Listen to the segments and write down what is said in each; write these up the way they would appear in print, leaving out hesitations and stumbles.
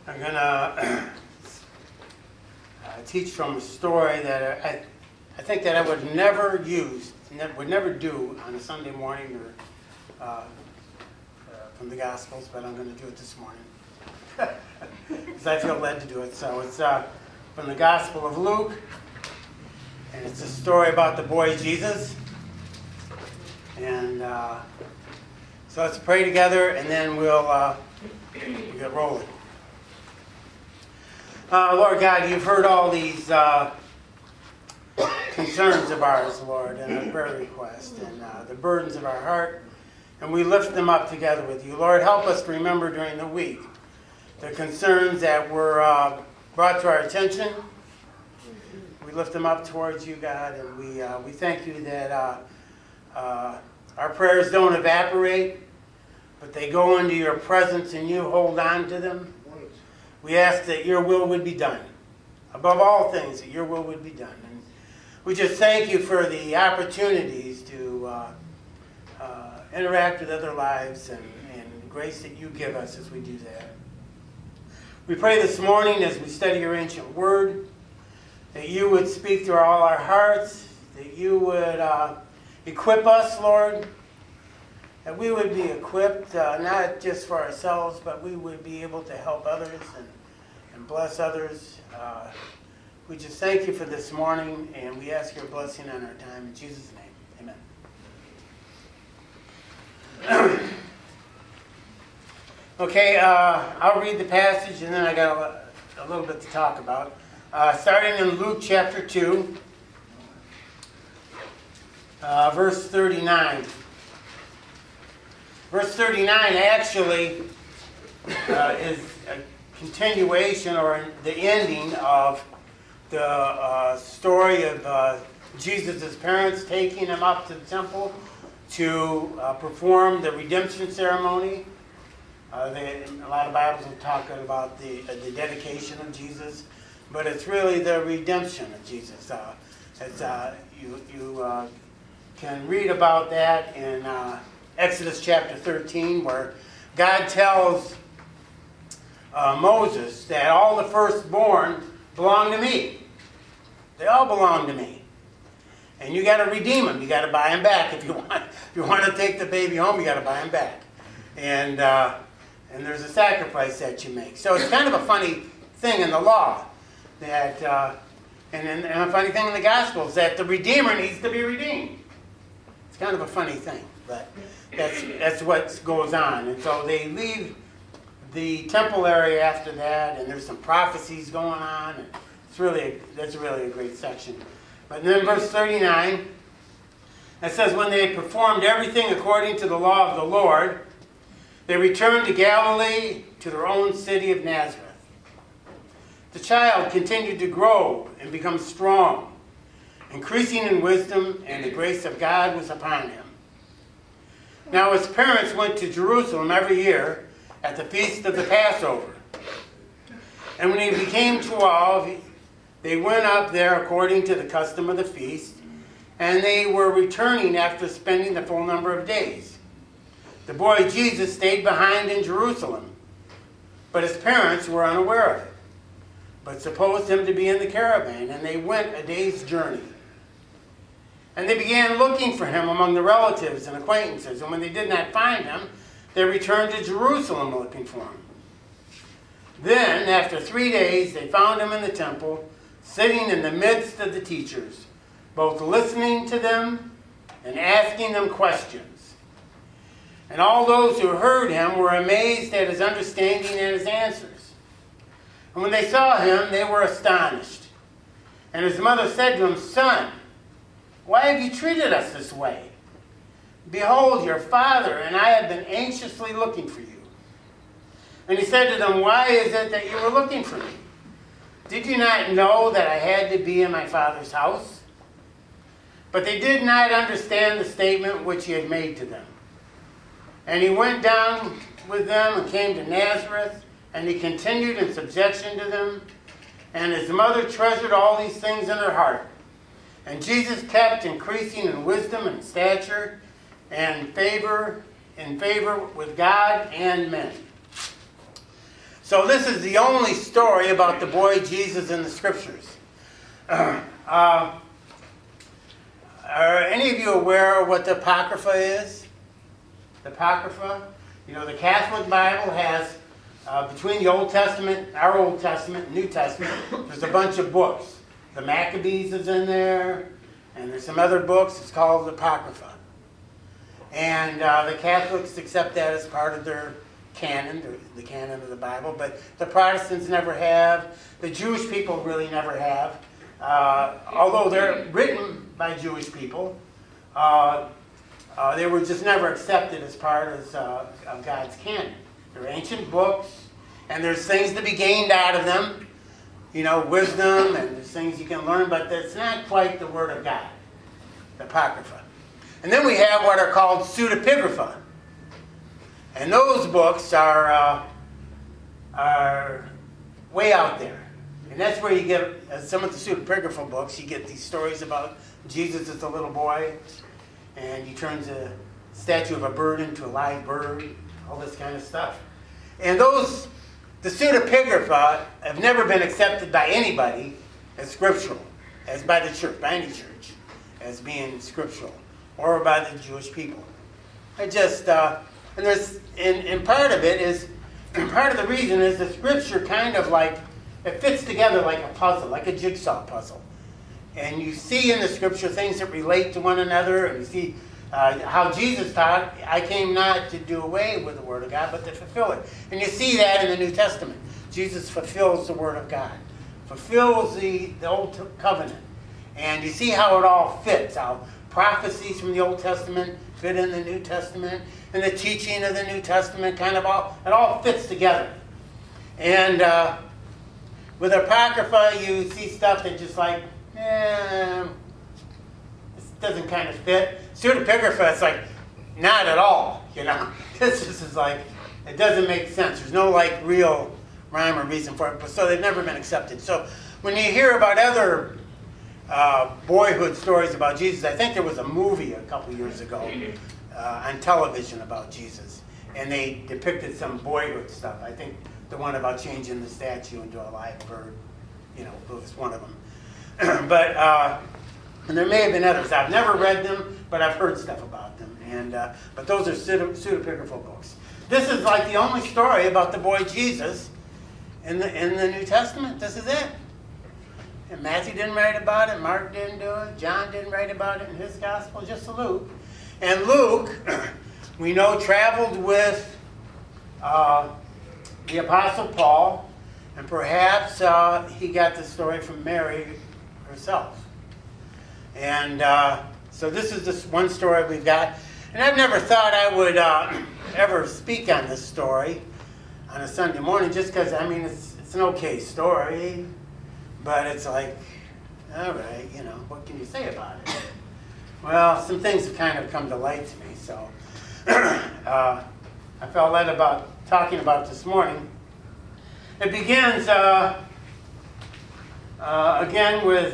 I'm going to teach from a story that I think that I would never use, would never do on a Sunday morning or from the Gospels, but I'm going to do it this morning because I feel led to do it. So it's from the Gospel of Luke, and it's a story about the boy Jesus. And so let's pray together, and then we'll get rolling. Lord God, you've heard all these concerns of ours, Lord, and our prayer requests, and the burdens of our heart, and we lift them up together with you. Lord, help us to remember during the week the concerns that were brought to our attention. We lift them up towards you, God, and we thank you that our prayers don't evaporate, but they go into your presence and you hold on to them. We ask that your will would be done. Above all things, that your will would be done. And we just thank you for the opportunities to interact with other lives and grace that you give us as we do that. We pray this morning as we study your ancient word, that you would speak to all our hearts, that you would equip us, Lord, that we would be equipped, not just for ourselves, but we would be able to help others and bless others. We just thank you for this morning, and we ask your blessing on our time. In Jesus' name, amen. Okay, I'll read the passage, and then I got a little bit to talk about. Starting in Luke chapter 2, verse 39. Verse 39 actually is a continuation or the ending of the story of Jesus' parents taking him up to the temple to perform the redemption ceremony. A lot of Bibles will talk about the dedication of Jesus, but it's really the redemption of Jesus. You can read about that in Exodus chapter 13, where God tells Moses that all the firstborn belong to me. They all belong to me. And you got to redeem them. You got to buy them back. If you want to take the baby home, you got to buy them back. And there's a sacrifice that you make. So it's kind of a funny thing in the law that, and a funny thing in the Gospels, that the Redeemer needs to be redeemed. It's kind of a funny thing, but that's what goes on. And so they leave the temple area after that, and there's some prophecies going on, and that's really a great section. But then verse 39, it says, when they had performed everything according to the law of the Lord, they returned to Galilee, to their own city of Nazareth. The child continued to grow and become strong, increasing in wisdom, and the grace of God was upon him. Now his parents went to Jerusalem every year at the feast of the Passover. And when he became 12, they went up there according to the custom of the feast, and they were returning after spending the full number of days. The boy Jesus stayed behind in Jerusalem, but his parents were unaware of it, but supposed him to be in the caravan, and they went a day's journey. And they began looking for him among the relatives and acquaintances, and when they did not find him, they returned to Jerusalem looking for him. Then, after 3 days, they found him in the temple, sitting in the midst of the teachers, both listening to them and asking them questions. And all those who heard him were amazed at his understanding and his answers. And when they saw him, they were astonished. And his mother said to him, "Son, why have you treated us this way? Behold, your father and I have been anxiously looking for you." And he said to them, "Why is it that you were looking for me? Did you not know that I had to be in my father's house?" But they did not understand the statement which he had made to them. And he went down with them and came to Nazareth, and he continued in subjection to them. And his mother treasured all these things in her heart. And Jesus kept increasing in wisdom and stature and in favor with God and men. So this is the only story about the boy Jesus in the Scriptures. Are any of you aware of what the Apocrypha is? The Apocrypha? You know, the Catholic Bible has, between the Old Testament, our Old Testament, New Testament, there's a bunch of books. The Maccabees is in there, and there's some other books. It's called the Apocrypha. And the Catholics accept that as part of their canon, the canon of the Bible, but the Protestants never have. The Jewish people really never have. Although they're written by Jewish people, they were just never accepted as part of God's canon. They're ancient books, and there's things to be gained out of them, you know, wisdom, and there's things you can learn, but it's not quite the Word of God, the Apocrypha. And then we have what are called pseudepigrapha. And those books are way out there. And that's where you get, some of the pseudepigrapha books, you get these stories about Jesus as a little boy, and he turns a statue of a bird into a live bird, all this kind of stuff. And those, the pseudepigrapha, have never been accepted by anybody as scriptural, as by the church, by any church, as being scriptural, or by the Jewish people. It just, and there's, and part of it is, part of the reason is the Scripture kind of like, it fits together like a puzzle, like a jigsaw puzzle. And you see in the Scripture things that relate to one another, and you see how Jesus taught, I came not to do away with the Word of God, but to fulfill it. And you see that in the New Testament. Jesus fulfills the Word of God, fulfills the Old Covenant. And you see how it all fits, how prophecies from the Old Testament fit in the New Testament, and the teaching of the New Testament kind of it all fits together. And with Apocrypha, you see stuff that just like, this doesn't kind of fit. Pseudepigrapha, it's like, not at all, you know. This just is like, it doesn't make sense. There's no like real rhyme or reason for it, but so they've never been accepted. So when you hear about other boyhood stories about Jesus, I think there was a movie a couple years ago on television about Jesus, and they depicted some boyhood stuff. I think the one about changing the statue into a live bird, you know, was one of them. But and there may have been others. I've never read them, but I've heard stuff about them. And but those are pseudepigrapha books. This is like the only story about the boy Jesus in the New Testament. This is it. And Matthew didn't write about it. Mark didn't do it. John didn't write about it in his gospel. Just Luke. And Luke, we know, traveled with the Apostle Paul, and perhaps he got the story from Mary herself. And so this is this one story we've got. And I've never thought I would ever speak on this story on a Sunday morning, just because, I mean, it's an okay story, but it's like, all right, you know, what can you say about it? Well, some things have kind of come to light to me, so I felt led about talking about this morning. It begins again with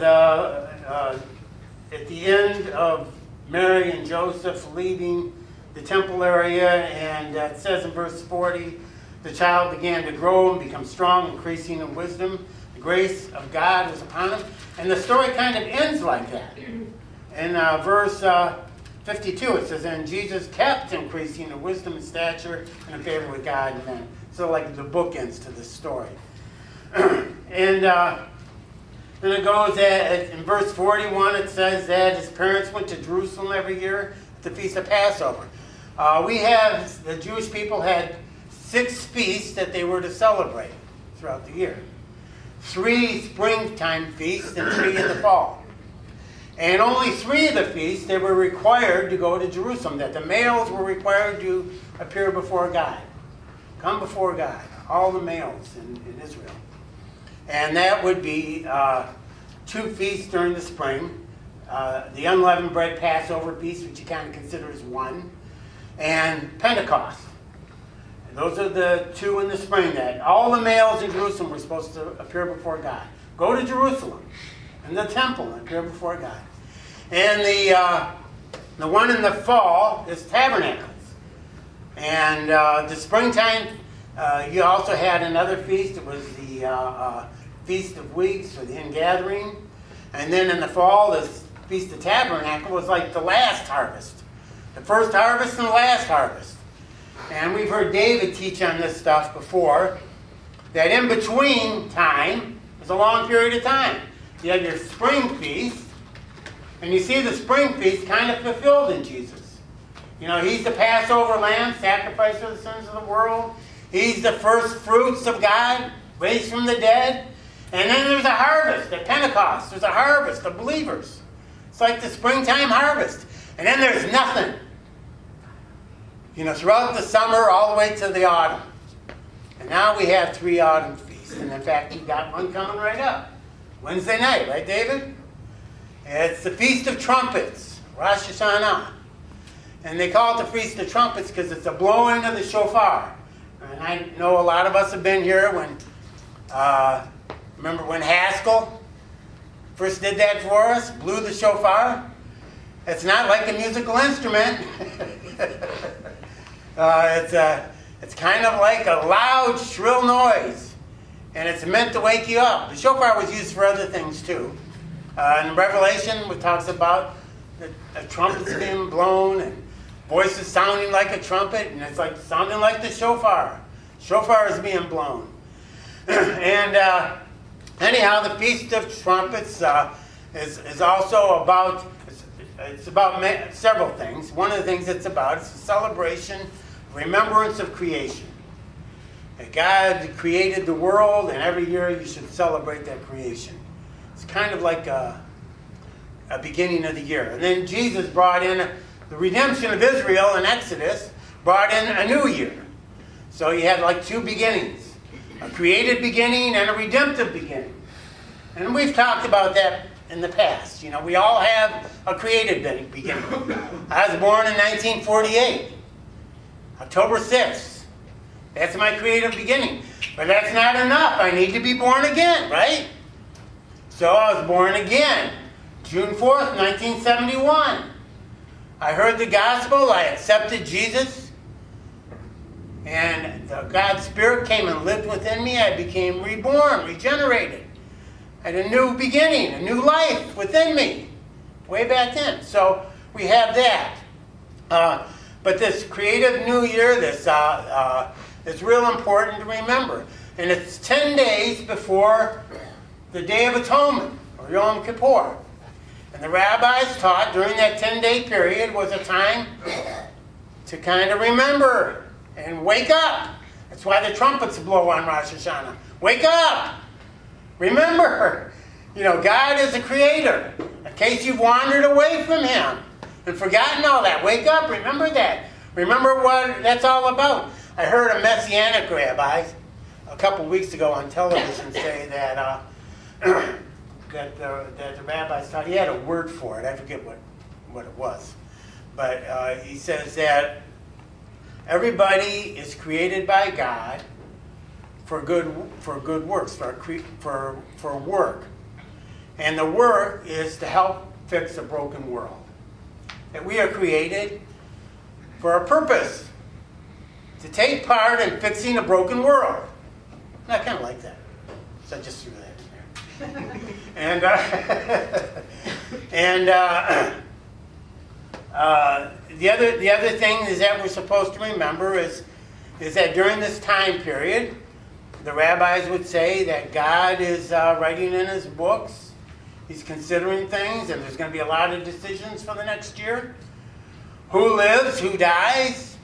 at the end of Mary and Joseph leaving the temple area, and it says in verse 40, the child began to grow and become strong, increasing in wisdom. The grace of God was upon him. And the story kind of ends like that. In verse 52, it says, and Jesus kept increasing in wisdom and stature and in favor with God and men. So like the bookends to this story. And then it goes, in verse 41, it says that his parents went to Jerusalem every year at the Feast of Passover. The Jewish people had 6 feasts that they were to celebrate throughout the year. 3 springtime feasts and 3 in the fall. And only 3 of the feasts, they were required to go to Jerusalem, that the males were required to appear before God. Come before God, all the males in Israel. And that would be 2 feasts during the spring, the unleavened bread Passover feast, which you kind of consider as one, and Pentecost. And those are the 2 in the spring that all the males in Jerusalem were supposed to appear before God. Go to Jerusalem and the temple and appear before God. And the one in the fall is Tabernacles. And the springtime You also had another feast. It was the Feast of Weeks, or the Ingathering. And then in the fall, this Feast of Tabernacle was like the last harvest. The first harvest and the last harvest. And we've heard David teach on this stuff before, that in between time is a long period of time. You have your spring feast, and you see the spring feast kind of fulfilled in Jesus. You know, he's the Passover lamb, sacrificed for the sins of the world. He's the first fruits of God, raised from the dead. And then there's a harvest at Pentecost. There's a harvest of believers. It's like the springtime harvest. And then there's nothing. You know, throughout the summer all the way to the autumn. And now we have 3 autumn feasts. And in fact, you've got one coming right up. Wednesday night, right, David? It's the Feast of Trumpets, Rosh Hashanah. And they call it the Feast of Trumpets because it's the blowing of the shofar. And I know a lot of us have been here when, remember when Haskell first did that for us, blew the shofar? It's not like a musical instrument. It's kind of like a loud, shrill noise. And it's meant to wake you up. The shofar was used for other things too. In Revelation, it talks about the trumpets being blown and voices sounding like a trumpet, and it's like sounding like the shofar. Shofar is being blown. And anyhow, the Feast of Trumpets is also about, it's about several things. One of the things it's about is a celebration, remembrance of creation. That God created the world, and every year you should celebrate that creation. It's kind of like a beginning of the year. And then Jesus brought in the redemption of Israel in Exodus, brought in a new year. So you had like 2 beginnings. A created beginning and a redemptive beginning. And we've talked about that in the past. You know, we all have a created beginning. I was born in 1948. October 6th. That's my creative beginning. But that's not enough. I need to be born again, right? So I was born again. June 4th, 1971. I heard the gospel. I accepted Jesus. And God's Spirit came and lived within me. I became reborn, regenerated. I had a new beginning, a new life within me. Way back then. So we have that. But this creative new year, this is real important to remember. And it's 10 days before the Day of Atonement, or Yom Kippur. And the rabbis taught during that 10-day period was a time to kind of remember and wake up. That's why the trumpets blow on Rosh Hashanah. Wake up! Remember, you know, God is a creator. In case you've wandered away from Him and forgotten all that, wake up, remember that. Remember what that's all about. I heard a Messianic rabbi a couple weeks ago on television say that that the rabbis thought, he had a word for it, I forget what it was. But he says that everybody is created by God for good works, for work. And the work is to help fix a broken world. That we are created for a purpose, to take part in fixing a broken world. And I kind of like that. So I just threw that in there. The other thing is that we're supposed to remember is that during this time period, the rabbis would say that God is writing in His books. He's considering things, and there's going to be a lot of decisions for the next year. Who lives? Who dies?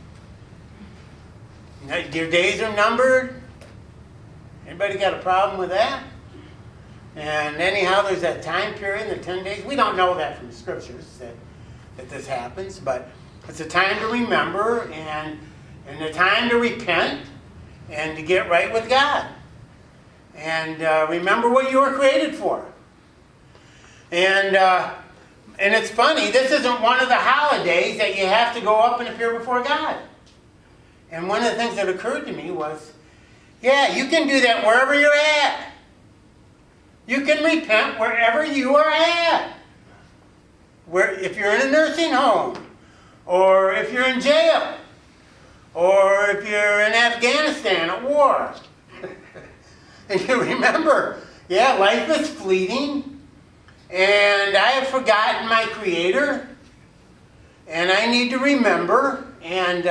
Your days are numbered. Anybody got a problem with that? And anyhow, there's that time period, the 10 days. We don't know that from the scriptures that this happens, but it's a time to remember and a time to repent and to get right with God. And remember what you were created for. And it's funny, this isn't one of the holidays that you have to go up and appear before God. And one of the things that occurred to me was, yeah, you can do that wherever you're at. You can repent wherever you are at. If you're in a nursing home, or if you're in jail, or if you're in Afghanistan stand at war. And you remember, yeah, life is fleeting, and I have forgotten my Creator, and I need to remember and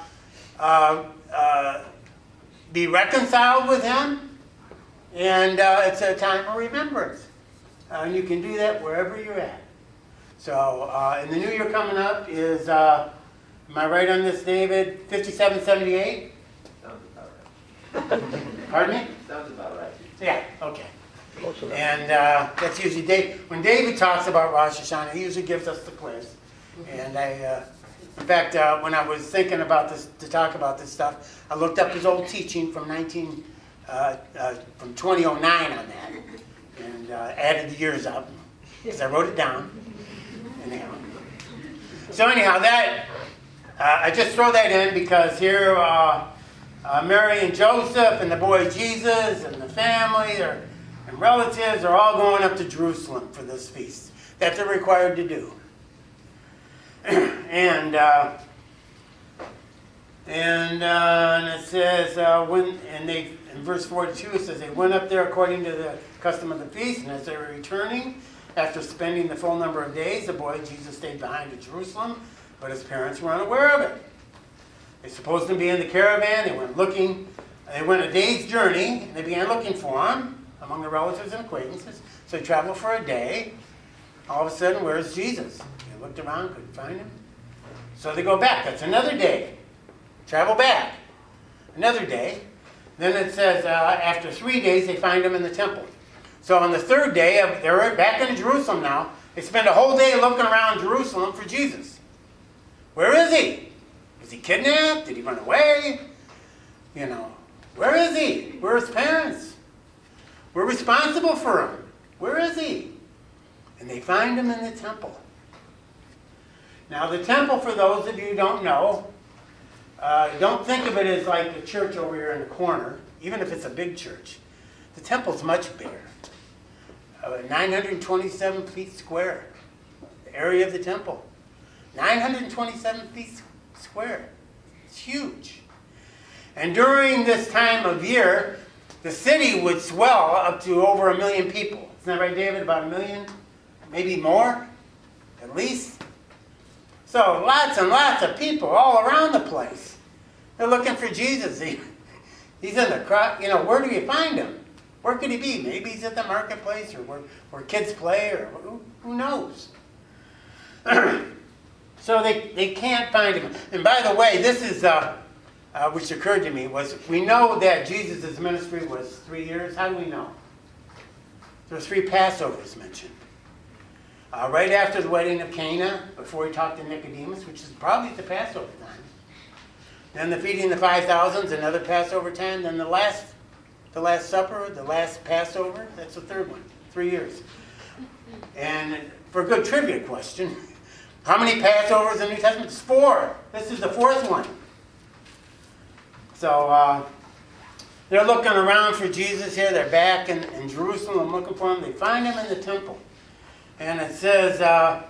be reconciled with Him, and it's a time of remembrance. And you can do that wherever you're at. So, and the new year coming up is, am I right on this, David? 5778? Sounds about right. Pardon me? Sounds about right. Yeah, okay. And that's usually when David talks about Rosh Hashanah, he usually gives us the quiz. And in fact, when I was thinking about this, to talk about this stuff, I looked up his old teaching from 2009 on that, and added the years up, because I wrote it down. Anyhow. So anyhow, that I just throw that in because here Mary and Joseph and the boy Jesus and the family and relatives are all going up to Jerusalem for this feast that they're required to do. And it says in verse 42 it says they went up there according to the custom of the feast, and as they were returning after spending the full number of days, the boy Jesus stayed behind in Jerusalem, but his parents were unaware of it. They supposed him to be in the caravan. They went a day's journey, and they began looking for him among the relatives and acquaintances. So they traveled for a day. All of a sudden, where's Jesus? They looked around, couldn't find him. So they go back. That's another day. Travel back. Another day. Then it says after 3 days, they find him in the temple. So on the third day, they're back in Jerusalem now. They spend a whole day looking around Jerusalem for Jesus. Where is he? Was he kidnapped? Did he run away? Where is he? Where are his parents? We're responsible for him. Where is he? And they find him in the temple. Now the temple, for those of you who don't know, don't think of it as like the church over here in the corner, even if it's a big church. The temple's much bigger. 927 feet square. The area of the temple. 927 feet square. It's huge. And during this time of year, the city would swell up to over 1 million people. Isn't that right, David? About 1 million? Maybe more? At least? So lots and lots of people all around the place. They're looking for Jesus. He's in the crowd. Where do you find him? Where could he be? Maybe he's at the marketplace or where kids play, or who knows? So they can't find him. And by the way, this is, which occurred to me, was we know that Jesus' ministry was 3 years. How do we know? There were 3 Passovers mentioned. Right after the wedding of Cana, before he talked to Nicodemus, which is probably at the Passover time. Then the feeding of the 5,000, another Passover time. Then the last Supper, the last Passover, that's the third one. 3 years. And for a good trivia question, how many Passovers in the New Testament? It's 4. This is the 4th one. So they're looking around for Jesus here. They're back in Jerusalem looking for him. They find him in the temple. And it says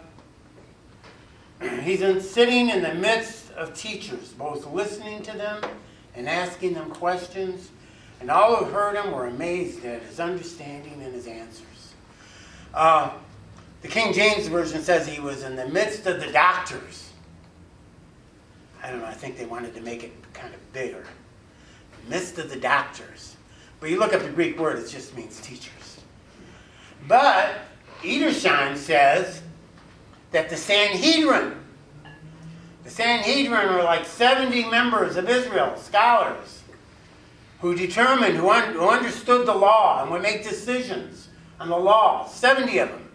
he's sitting in the midst of teachers, both listening to them and asking them questions. And all who heard him were amazed at his understanding and his answers. The King James Version says he was in the midst of the doctors. I don't know, I think they wanted to make it kind of bigger. The midst of the doctors. But you look up the Greek word, it just means teachers. But Edersheim says that the Sanhedrin were like 70 members of Israel, scholars, who determined, who understood the law and would make decisions on the law. 70 of them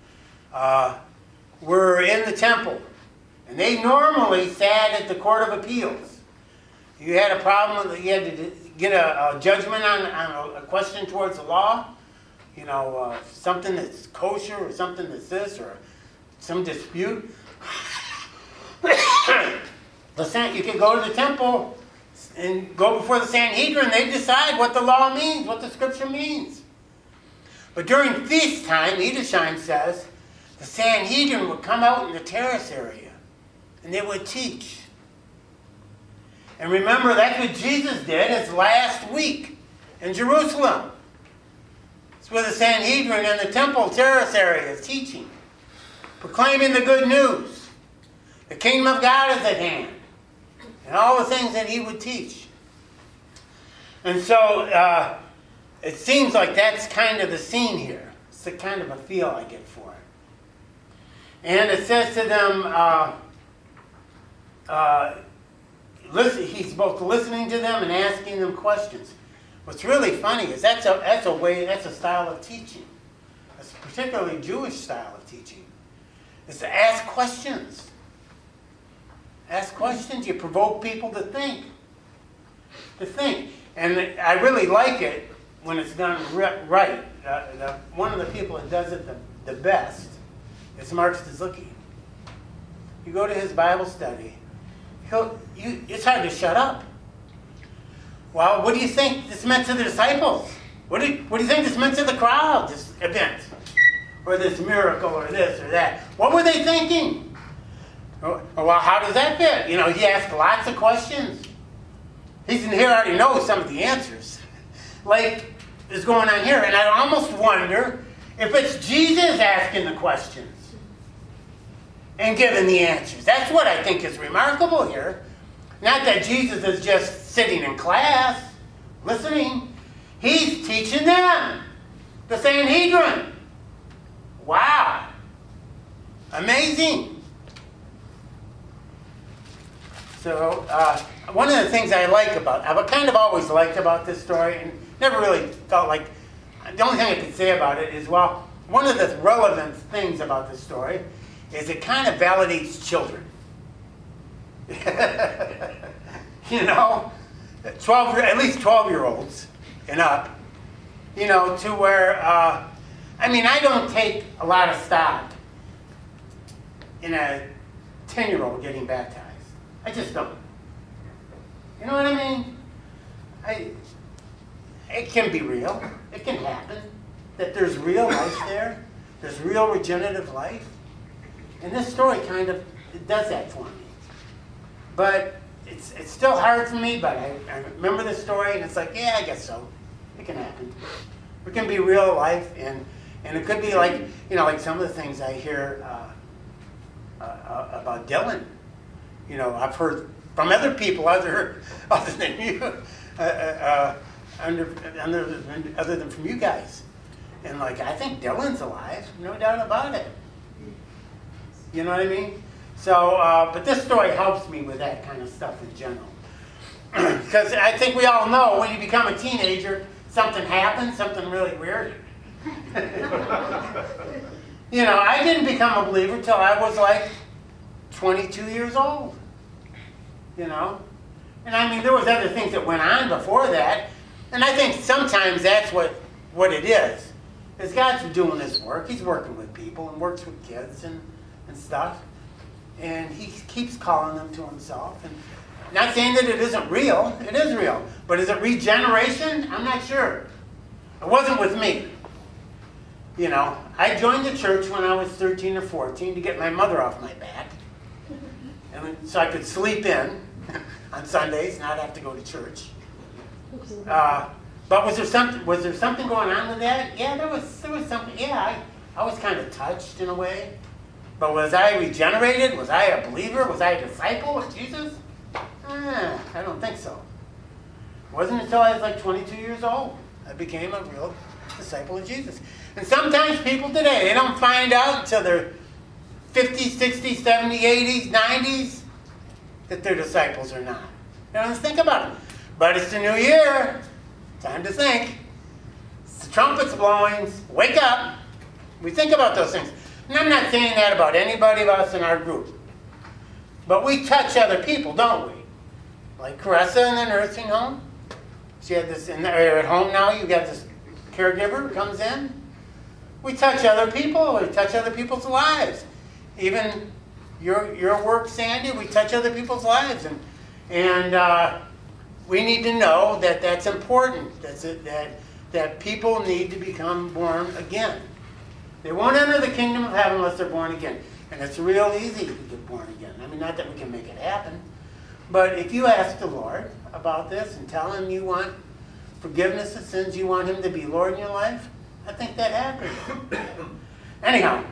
were in the temple. And they normally sat at the Court of Appeals. You had a problem, you had to get a judgment on a question towards the law, something that's kosher or something that's this or some dispute. You can go to the temple and go before the Sanhedrin. They decide what the law means, what the scripture means. But during feast time, Edersheim says, the Sanhedrin would come out in the terrace area and they would teach. And remember, that's what Jesus did his last week in Jerusalem. It's where the Sanhedrin and the temple terrace area is teaching, proclaiming the good news. The kingdom of God is at hand. And all the things that he would teach. And so, it seems like that's kind of the scene here. It's the kind of a feel I get for it. And it says to them, listen, he's both listening to them and asking them questions. What's really funny is that's a style of teaching. That's a particularly Jewish style of teaching. Is to ask questions. Ask questions. You provoke people to think. And I really like it when it's done right. One of the people that does it the best is Mark Suzuki. You go to his Bible study, it's hard to shut up. Well, what do you think this meant to the disciples? What do you think this meant to the crowd, this event? Or this miracle, or this, or that? What were they thinking? Well, how does that fit? He asked lots of questions. He's in here already knows some of the answers. Like is going on here. And I almost wonder if it's Jesus asking the questions and giving the answers. That's what I think is remarkable here. Not that Jesus is just sitting in class, listening. He's teaching them. The Sanhedrin. Wow. Amazing. So, one of the things I've kind of always liked about this story, and never really felt like, the only thing I could say about it is, well, one of the relevant things about this story is it kind of validates children. at least 12-year-olds and up, to where, I don't take a lot of stock in a 10-year-old getting baptized. I just don't. You know what I mean? It can be real. It can happen. That there's real life there. There's real regenerative life. And this story kind of does that for me. But it's still hard for me, but I remember the story, and it's like, yeah, I guess so. It can happen. It can be real life, and it could be like, like some of the things I hear about Dylan. I've heard from other people other than you, other than from you guys. And I think Dylan's alive, no doubt about it. You know what I mean? So, but this story helps me with that kind of stuff in general. Because I think we all know when you become a teenager, something happens, something really weird. I didn't become a believer until I was 22 years old. And there was other things that went on before that. And I think sometimes that's what it is God's doing His work. He's working with people and works with kids and stuff. And He keeps calling them to Himself. And not saying that it isn't real. It is real. But is it regeneration? I'm not sure. It wasn't with me. I joined the church when I was 13 or 14 to get my mother off my back. And so I could sleep in on Sundays, not have to go to church. But was there something going on with that? Yeah, there was something. Yeah, I was kind of touched in a way. But was I regenerated? Was I a believer? Was I a disciple of Jesus? I don't think so. It wasn't until I was 22 years old I became a real disciple of Jesus. And sometimes people today, they don't find out until they're 50s, 60s, 70s, 80s, 90s that they're disciples or not. Let's think about it. But it's the new year. Time to think. The trumpet's blowing. Wake up. We think about those things. And I'm not saying that about anybody of us in our group. But we touch other people, don't we? Like Caressa in the nursing home. She had this, at home now, you got this caregiver who comes in. We touch other people. We touch other people's lives. Even your work, Sandy, we touch other people's lives. And we need to know that that's important. That people need to become born again. They won't enter the kingdom of heaven unless they're born again. And it's real easy to get born again. Not that we can make it happen. But if you ask the Lord about this and tell him you want forgiveness of sins, you want him to be Lord in your life, I think that happens. Anyhow,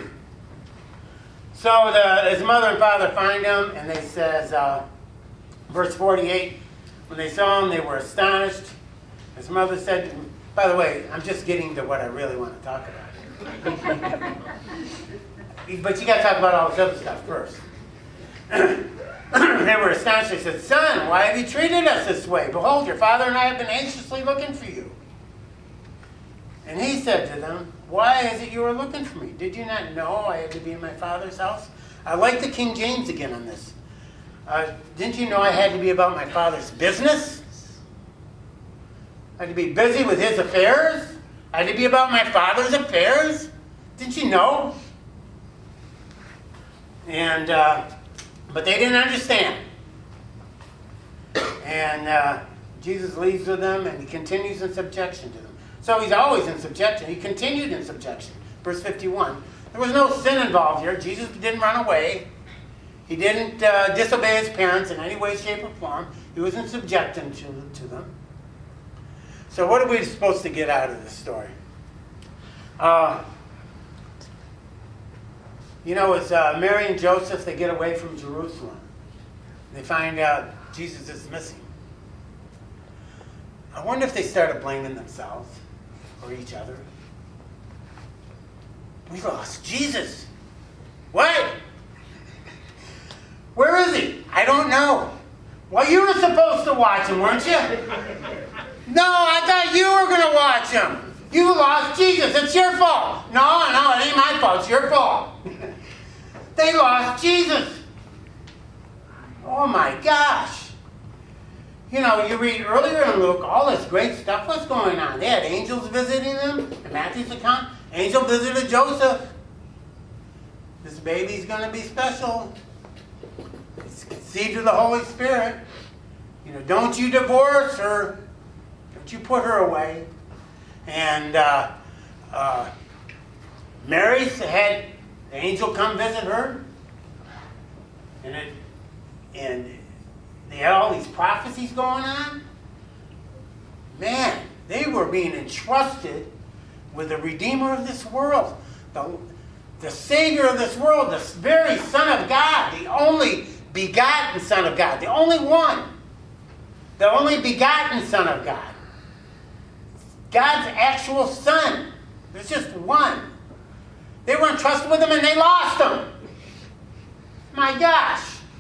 so his mother and father find him, and they says, verse 48, when they saw him, they were astonished. His mother said, by the way, I'm just getting to what I really want to talk about. But you got to talk about all this other stuff first. They were astonished. They said, Son, why have you treated us this way? Behold, your father and I have been anxiously looking for you. And he said to them, Why is it you are looking for me? Did you not know I had to be in my father's house? I like the King James again on this. Didn't you know I had to be about my father's business? I had to be busy with his affairs? I had to be about my father's affairs? Didn't you know? And, but they didn't understand. And Jesus leaves with them, and he continues in subjection to them. So he's always in subjection. He continued in subjection. Verse 51. There was no sin involved here. Jesus didn't run away. He didn't disobey his parents in any way, shape, or form. He was in subjection to them. So what are we supposed to get out of this story? It's Mary and Joseph, they get away from Jerusalem. They find out Jesus is missing. I wonder if they started blaming themselves or each other. We lost Jesus. What? Where is he? I don't know. Well, you were supposed to watch him, weren't you? No, I thought you were going to watch him. You lost Jesus. It's your fault. No, it ain't my fault. It's your fault. They lost Jesus. Oh my gosh. You read earlier in Luke, all this great stuff was going on. They had angels visiting them. In Matthew's account, angel visited Joseph. This baby's going to be special. It's conceived of the Holy Spirit. Don't you divorce her. Don't you put her away. And Mary had the angel come visit her. And they had all these prophecies going on. Man, they were being entrusted with the Redeemer of this world. The Savior of this world, the very Son of God, the only begotten Son of God, the only one. The only begotten Son of God. God's actual Son. There's just one. They were entrusted with him and they lost him. My gosh.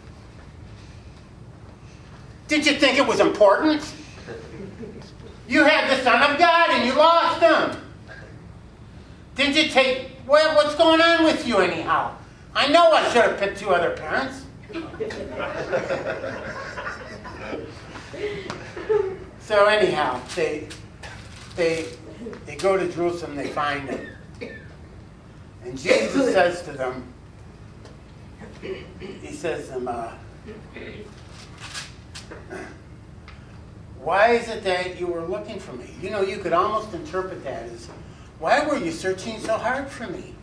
Did you think it was important? You had the Son of God and you lost him. Didn't you take... Well, what's going on with you anyhow? I know I should have picked two other parents. So anyhow, they go to Jerusalem, they find him. And Jesus says to them, he says to them, why is it that you were looking for me? You could almost interpret that as, why were you searching so hard for me?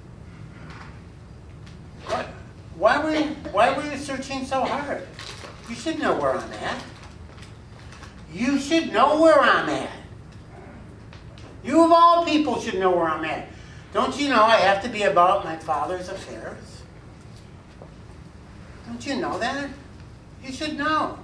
Why were you searching so hard? You should know where I'm at. You should know where I'm at. You of all people should know where I'm at. Don't you know I have to be about my Father's affairs? Don't you know that? You should know.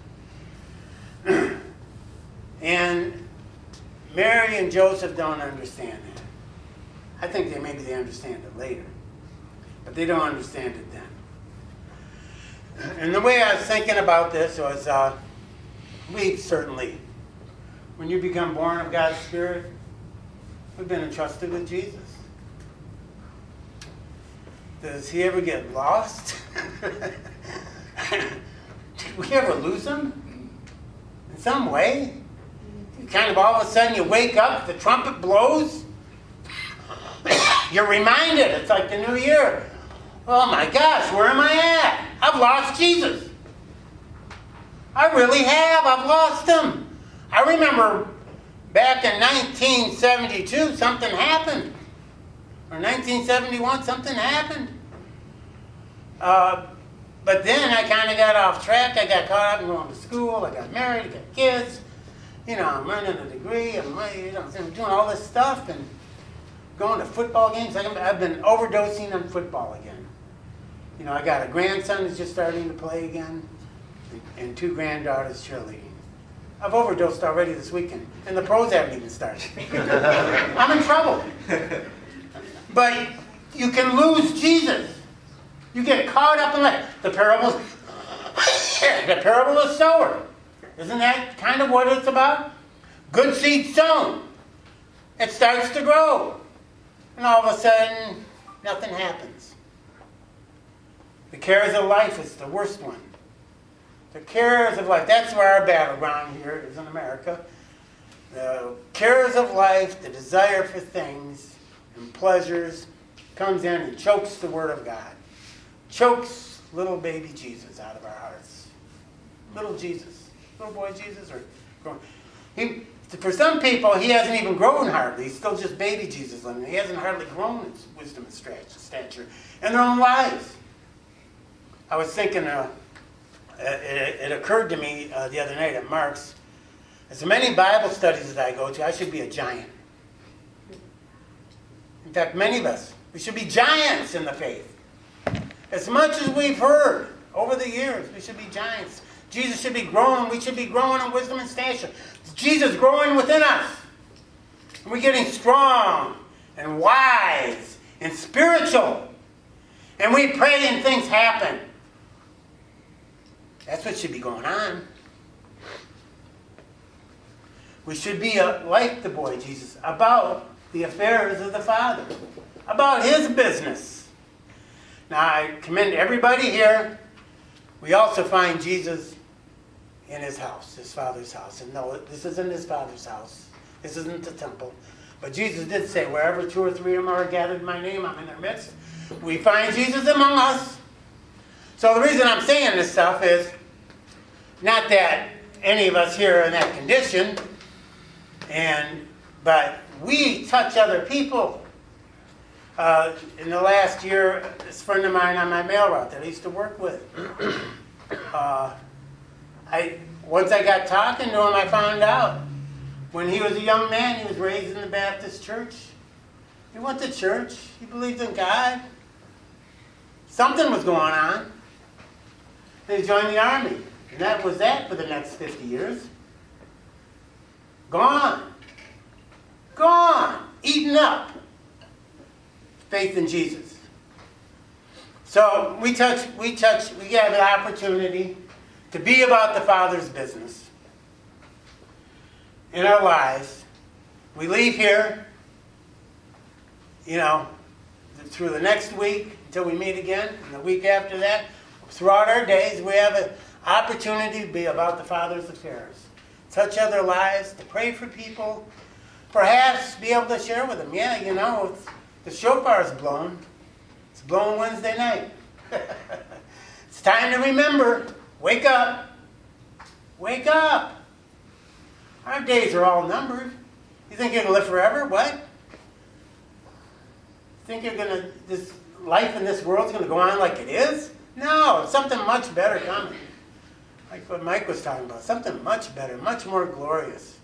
And Mary and Joseph don't understand that. I think maybe they understand it later. But they don't understand it then. And the way I was thinking about this was, we certainly, when you become born of God's Spirit, we've been entrusted with Jesus. Does he ever get lost? Did we ever lose him? In some way? Kind of all of a sudden you wake up, the trumpet blows. You're reminded, it's like the new year. Oh my gosh, where am I at? I've lost Jesus. I really have. I've lost him. I remember back in 1972, something happened. Or 1971, something happened. But then I kind of got off track. I got caught up in going to school. I got married. I got kids. You know, I'm earning a degree. I'm doing all this stuff and going to football games. I've been overdosing on football again. You know, I got a grandson who's just starting to play again, and 2 granddaughters cheerleading. I've overdosed already this weekend, and the pros haven't even started. I'm in trouble. But you can lose Jesus. You get caught up in life. The parable of the sower. Isn't that kind of what it's about? Good seed sown. It starts to grow. And all of a sudden, nothing happens. The cares of life is the worst one. The cares of life. That's where our battleground here is in America. The cares of life, the desire for things and pleasures comes in and chokes the Word of God. Chokes little baby Jesus out of our hearts. Little Jesus. Little boy Jesus or growing. For some people, he hasn't even grown hardly. He's still just baby Jesus living. He hasn't hardly grown in wisdom and stature in their own lives. I was thinking, it occurred to me the other night at Mark's, as many Bible studies as I go to, I should be a giant. In fact, many of us, we should be giants in the faith. As much as we've heard over the years, we should be giants. Jesus should be growing. We should be growing in wisdom and stature. Jesus growing within us. And we're getting strong and wise and spiritual. And we pray and things happen. That's what should be going on. We should be like the boy Jesus, about the affairs of the Father, about His business. Now, I commend everybody here. We also find Jesus in His house, His Father's house. And no, this isn't His Father's house. This isn't the temple. But Jesus did say, wherever 2 or 3 of them are gathered in my name, I'm in their midst. We find Jesus among us. So the reason I'm saying this stuff is not that any of us here are in that condition, but we touch other people. In the last year, this friend of mine on my mail route that I used to work with, once I got talking to him, I found out when he was a young man, he was raised in the Baptist church. He went to church. He believed in God. Something was going on. And he joined the army. And that was that for the next 50 years. Gone. Gone. Eaten up. Faith in Jesus. So we have an opportunity to be about the Father's business in our lives. We leave here, through the next week until we meet again, and the week after that. Throughout our days, we have an opportunity to be about the Father's affairs. Touch other lives, to pray for people. Perhaps be able to share with them. Yeah, the shofar's blown. It's blowing Wednesday night. It's time to remember. Wake up. Wake up. Our days are all numbered. You think you're going to live forever? What? You think this life in this world is going to go on like it is? No, something much better coming. Like what Mike was talking about. Something much better, much more glorious.